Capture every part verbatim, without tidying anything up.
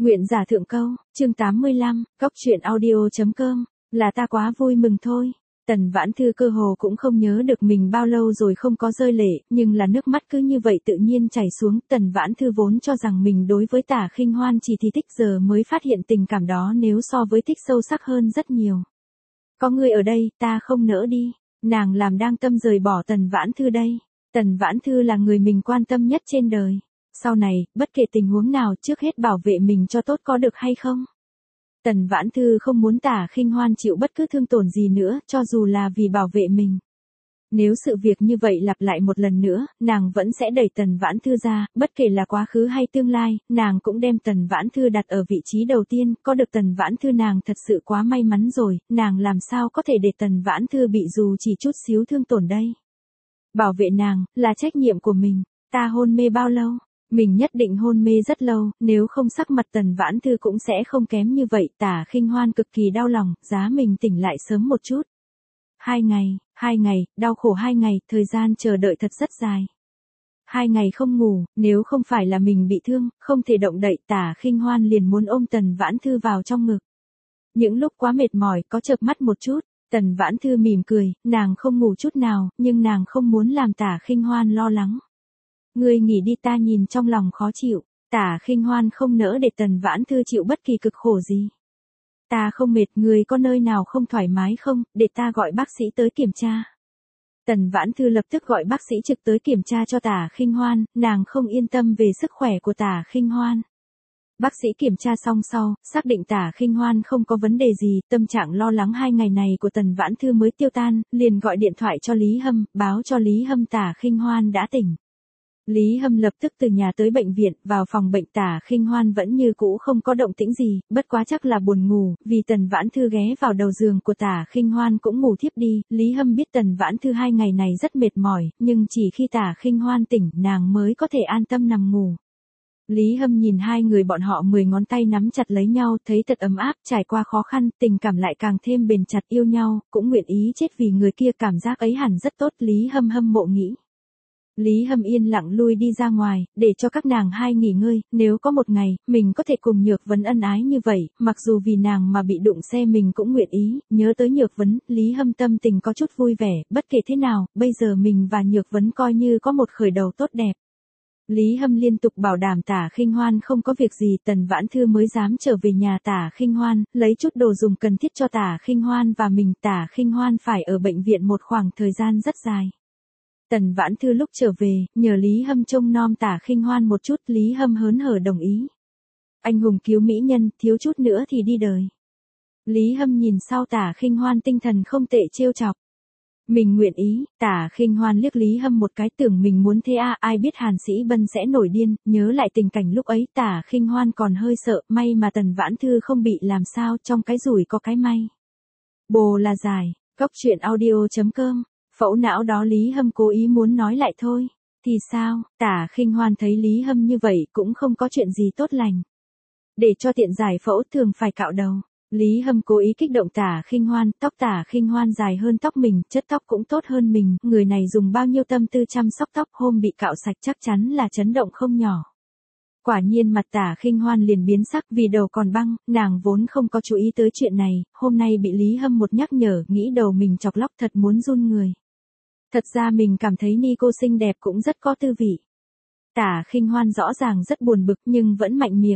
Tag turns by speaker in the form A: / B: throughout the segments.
A: Nguyện giả thượng câu, chương tám mươi lăm, cóc truyện audio.com, là ta quá vui mừng thôi. Tần Vãn Thư cơ hồ cũng không nhớ được mình bao lâu rồi không có rơi lệ, nhưng là nước mắt cứ như vậy tự nhiên chảy xuống. Tần Vãn Thư vốn cho rằng mình đối với Tả Khinh Hoan chỉ thì thích, giờ mới phát hiện tình cảm đó nếu so với thích sâu sắc hơn rất nhiều. Có người ở đây, ta không nỡ đi. Nàng làm đang tâm rời bỏ Tần Vãn Thư đây. Tần Vãn Thư là người mình quan tâm nhất trên đời. Sau này, bất kể tình huống nào, trước hết bảo vệ mình cho tốt có được hay không? Tần Vãn Thư không muốn Tả Khinh Hoan chịu bất cứ thương tổn gì nữa, cho dù là vì bảo vệ mình. Nếu sự việc như vậy lặp lại một lần nữa, nàng vẫn sẽ đẩy Tần Vãn Thư ra, bất kể là quá khứ hay tương lai, nàng cũng đem Tần Vãn Thư đặt ở vị trí đầu tiên, có được Tần Vãn Thư nàng thật sự quá may mắn rồi, nàng làm sao có thể để Tần Vãn Thư bị dù chỉ chút xíu thương tổn đây. Bảo vệ nàng, là trách nhiệm của mình. Ta hôn mê bao lâu? Mình nhất định hôn mê rất lâu, nếu không sắc mặt Tần Vãn Thư cũng sẽ không kém như vậy. Tả Khinh Hoan cực kỳ đau lòng, giá mình tỉnh lại sớm một chút. Hai ngày, hai ngày, đau khổ hai ngày, thời gian chờ đợi thật rất dài. Hai ngày không ngủ, nếu không phải là mình bị thương, không thể động đậy, Tả Khinh Hoan liền muốn ôm Tần Vãn Thư vào trong ngực. Những lúc quá mệt mỏi, có chợp mắt một chút, Tần Vãn Thư mỉm cười, nàng không ngủ chút nào, nhưng nàng không muốn làm Tả Khinh Hoan lo lắng. Ngươi nghỉ đi, ta nhìn trong lòng khó chịu. Tả Khinh Hoan không nỡ để Tần Vãn Thư chịu bất kỳ cực khổ gì. Ta không mệt, ngươi có nơi nào không thoải mái không, để ta gọi bác sĩ tới kiểm tra. Tần Vãn Thư lập tức gọi bác sĩ trực tới kiểm tra cho Tả Khinh Hoan, nàng không yên tâm về sức khỏe của Tả Khinh Hoan. Bác sĩ kiểm tra xong sau, xác định Tả Khinh Hoan không có vấn đề gì, tâm trạng lo lắng hai ngày này của Tần Vãn Thư mới tiêu tan, liền gọi điện thoại cho Lý Hâm, báo cho Lý Hâm Tả Khinh Hoan đã tỉnh. Lý Hâm lập tức từ nhà tới bệnh viện, vào phòng bệnh. Tả Khinh Hoan vẫn như cũ không có động tĩnh gì, bất quá chắc là buồn ngủ, vì Tần Vãn Thư ghé vào đầu giường của Tả Khinh Hoan cũng ngủ thiếp đi. Lý Hâm biết Tần Vãn Thư hai ngày này rất mệt mỏi, nhưng chỉ khi Tả Khinh Hoan tỉnh, nàng mới có thể an tâm nằm ngủ. Lý Hâm nhìn hai người bọn họ mười ngón tay nắm chặt lấy nhau, thấy thật ấm áp, trải qua khó khăn, tình cảm lại càng thêm bền chặt, yêu nhau, cũng nguyện ý chết vì người kia, cảm giác ấy hẳn rất tốt. Lý Hâm hâm mộ nghĩ. Lý Hâm yên lặng lui đi ra ngoài, để cho các nàng hai nghỉ ngơi, nếu có một ngày, mình có thể cùng Nhược Vấn ân ái như vậy, mặc dù vì nàng mà bị đụng xe mình cũng nguyện ý. Nhớ tới Nhược Vấn, Lý Hâm tâm tình có chút vui vẻ, bất kể thế nào, bây giờ mình và Nhược Vấn coi như có một khởi đầu tốt đẹp. Lý Hâm liên tục bảo đảm Tả Khinh Hoan không có việc gì, Tần Vãn Thư mới dám trở về nhà Tả Khinh Hoan, lấy chút đồ dùng cần thiết cho Tả Khinh Hoan và mình. Tả Khinh Hoan phải ở bệnh viện một khoảng thời gian rất dài. Tần Vãn Thư lúc trở về, nhờ Lý Hâm trông nom Tả Khinh Hoan một chút, Lý Hâm hớn hở đồng ý. Anh hùng cứu mỹ nhân, thiếu chút nữa thì đi đời. Lý Hâm nhìn sau Tả Khinh Hoan tinh thần không tệ trêu chọc. Mình nguyện ý. Tả Khinh Hoan liếc Lý Hâm một cái, tưởng mình muốn thế à, ai biết Hàn Sĩ Bân sẽ nổi điên. Nhớ lại tình cảnh lúc ấy, Tả Khinh Hoan còn hơi sợ, may mà Tần Vãn Thư không bị làm sao, trong cái rủi có cái may. Bồ là dài, cóc truyện audio.com. Phẫu não đó Lý Hâm cố ý muốn nói lại thôi. Thì sao? Tả Khinh Hoan thấy Lý Hâm như vậy cũng không có chuyện gì tốt lành. Để cho tiện giải phẫu thường phải cạo đầu. Lý Hâm cố ý kích động Tả Khinh Hoan, tóc Tả Khinh Hoan dài hơn tóc mình, chất tóc cũng tốt hơn mình, người này dùng bao nhiêu tâm tư chăm sóc tóc, hôm bị cạo sạch chắc chắn là chấn động không nhỏ. Quả nhiên mặt Tả Khinh Hoan liền biến sắc, vì đầu còn băng, nàng vốn không có chú ý tới chuyện này, hôm nay bị Lý Hâm một nhắc nhở, nghĩ đầu mình chọc lóc thật muốn run người. Thật ra mình cảm thấy ni cô xinh đẹp cũng rất có tư vị. Tả Khinh Hoan rõ ràng rất buồn bực nhưng vẫn mạnh miệng.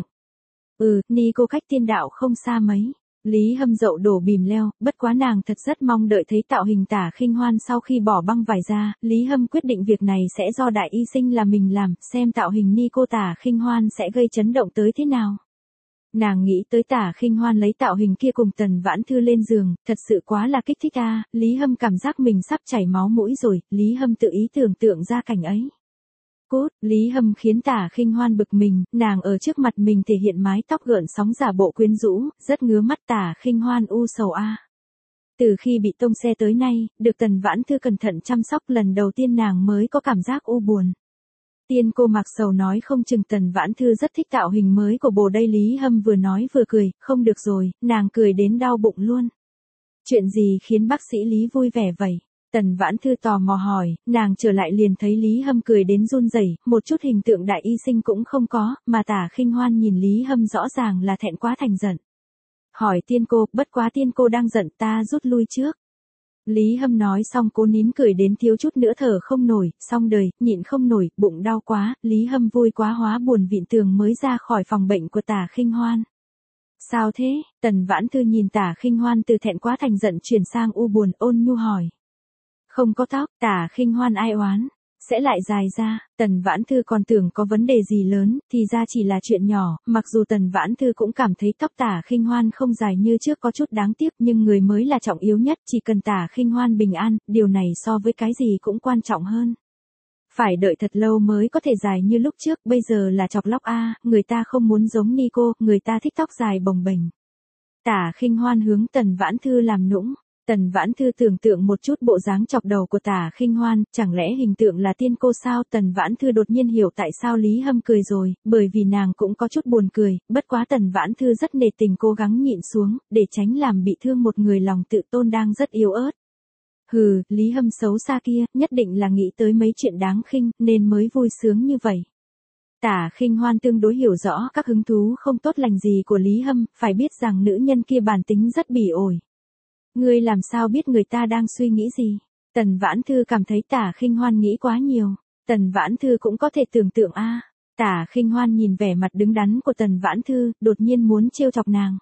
A: Ừ, ni cô cách tiên đạo không xa mấy. Lý Hâm dậu đổ bìm leo, bất quá nàng thật rất mong đợi thấy tạo hình Tả Khinh Hoan sau khi bỏ băng vải ra. Lý Hâm quyết định việc này sẽ do đại y sinh là mình làm, xem tạo hình ni cô Tả Khinh Hoan sẽ gây chấn động tới thế nào. Nàng nghĩ tới Tả Khinh Hoan lấy tạo hình kia cùng Tần Vãn Thư lên giường, thật sự quá là kích thích a. À. Lý Hâm cảm giác mình sắp chảy máu mũi rồi, Lý Hâm tự ý tưởng tượng ra cảnh ấy. Cút, Lý Hâm khiến Tả Khinh Hoan bực mình, nàng ở trước mặt mình thể hiện mái tóc gợn sóng giả bộ quyến rũ, rất ngứa mắt. Tả Khinh Hoan u sầu a. À. Từ khi bị tông xe tới nay, được Tần Vãn Thư cẩn thận chăm sóc, lần đầu tiên nàng mới có cảm giác u buồn. Tiên cô mặc sầu nói không chừng Tần Vãn Thư rất thích tạo hình mới của bồ đây. Lý Hâm vừa nói vừa cười, không được rồi, nàng cười đến đau bụng luôn. Chuyện gì khiến bác sĩ Lý vui vẻ vậy? Tần Vãn Thư tò mò hỏi, nàng trở lại liền thấy Lý Hâm cười đến run rẩy, một chút hình tượng đại y sinh cũng không có, mà Tả Khinh Hoan nhìn Lý Hâm rõ ràng là thẹn quá thành giận. Hỏi tiên cô, bất quá tiên cô đang giận ta rút lui trước. Lý Hâm nói xong cố nín cười đến thiếu chút nữa thở không nổi, xong đời, nhịn không nổi, bụng đau quá, Lý Hâm vui quá hóa buồn vịn tường mới ra khỏi phòng bệnh của Tả Khinh Hoan. Sao thế? Tần Vãn Thư nhìn Tả Khinh Hoan từ thẹn quá thành giận chuyển sang u buồn, ôn nhu hỏi. Không có tóc. Tả Khinh Hoan ai oán, sẽ lại dài ra. Tần Vãn Thư còn tưởng có vấn đề gì lớn, thì ra chỉ là chuyện nhỏ, mặc dù Tần Vãn Thư cũng cảm thấy tóc Tả Khinh Hoan không dài như trước có chút đáng tiếc, nhưng người mới là trọng yếu nhất, chỉ cần Tả Khinh Hoan bình an, điều này so với cái gì cũng quan trọng hơn. Phải đợi thật lâu mới có thể dài như lúc trước, bây giờ là chọc lóc a, người ta không muốn giống Nico, người ta thích tóc dài bồng bềnh. Tả Khinh Hoan hướng Tần Vãn Thư làm nũng. Tần Vãn Thư tưởng tượng một chút bộ dáng chọc đầu của Tả Khinh Hoan, chẳng lẽ hình tượng là tiên cô sao? Tần Vãn Thư đột nhiên hiểu tại sao Lý Hâm cười rồi, bởi vì nàng cũng có chút buồn cười, bất quá Tần Vãn Thư rất nể tình cố gắng nhịn xuống, để tránh làm bị thương một người lòng tự tôn đang rất yếu ớt. Hừ, Lý Hâm xấu xa kia, nhất định là nghĩ tới mấy chuyện đáng khinh, nên mới vui sướng như vậy. Tả Khinh Hoan tương đối hiểu rõ các hứng thú không tốt lành gì của Lý Hâm, phải biết rằng nữ nhân kia bản tính rất bỉ ổi. Ngươi làm sao biết người ta đang suy nghĩ gì? Tần Vãn Thư cảm thấy Tả Khinh Hoan nghĩ quá nhiều. Tần Vãn Thư cũng có thể tưởng tượng a. À. Tả Khinh Hoan nhìn vẻ mặt đứng đắn của Tần Vãn Thư, đột nhiên muốn trêu chọc nàng.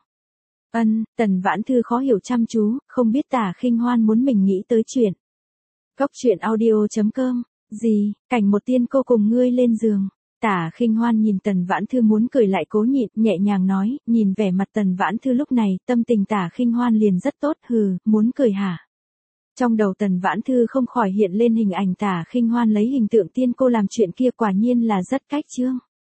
A: Ân, Tần Vãn Thư khó hiểu chăm chú, không biết Tả Khinh Hoan muốn mình nghĩ tới chuyện. Góc truyện audio chấm com. Gì? Cảnh một tiên cô cùng ngươi lên giường. Tả Khinh Hoan nhìn Tần Vãn Thư muốn cười lại cố nhịn, nhẹ nhàng nói, nhìn vẻ mặt Tần Vãn Thư lúc này, tâm tình Tả Khinh Hoan liền rất tốt, hừ, muốn cười hả? Trong đầu Tần Vãn Thư không khỏi hiện lên hình ảnh Tả Khinh Hoan lấy hình tượng tiên cô làm chuyện kia, quả nhiên là rất cách chương.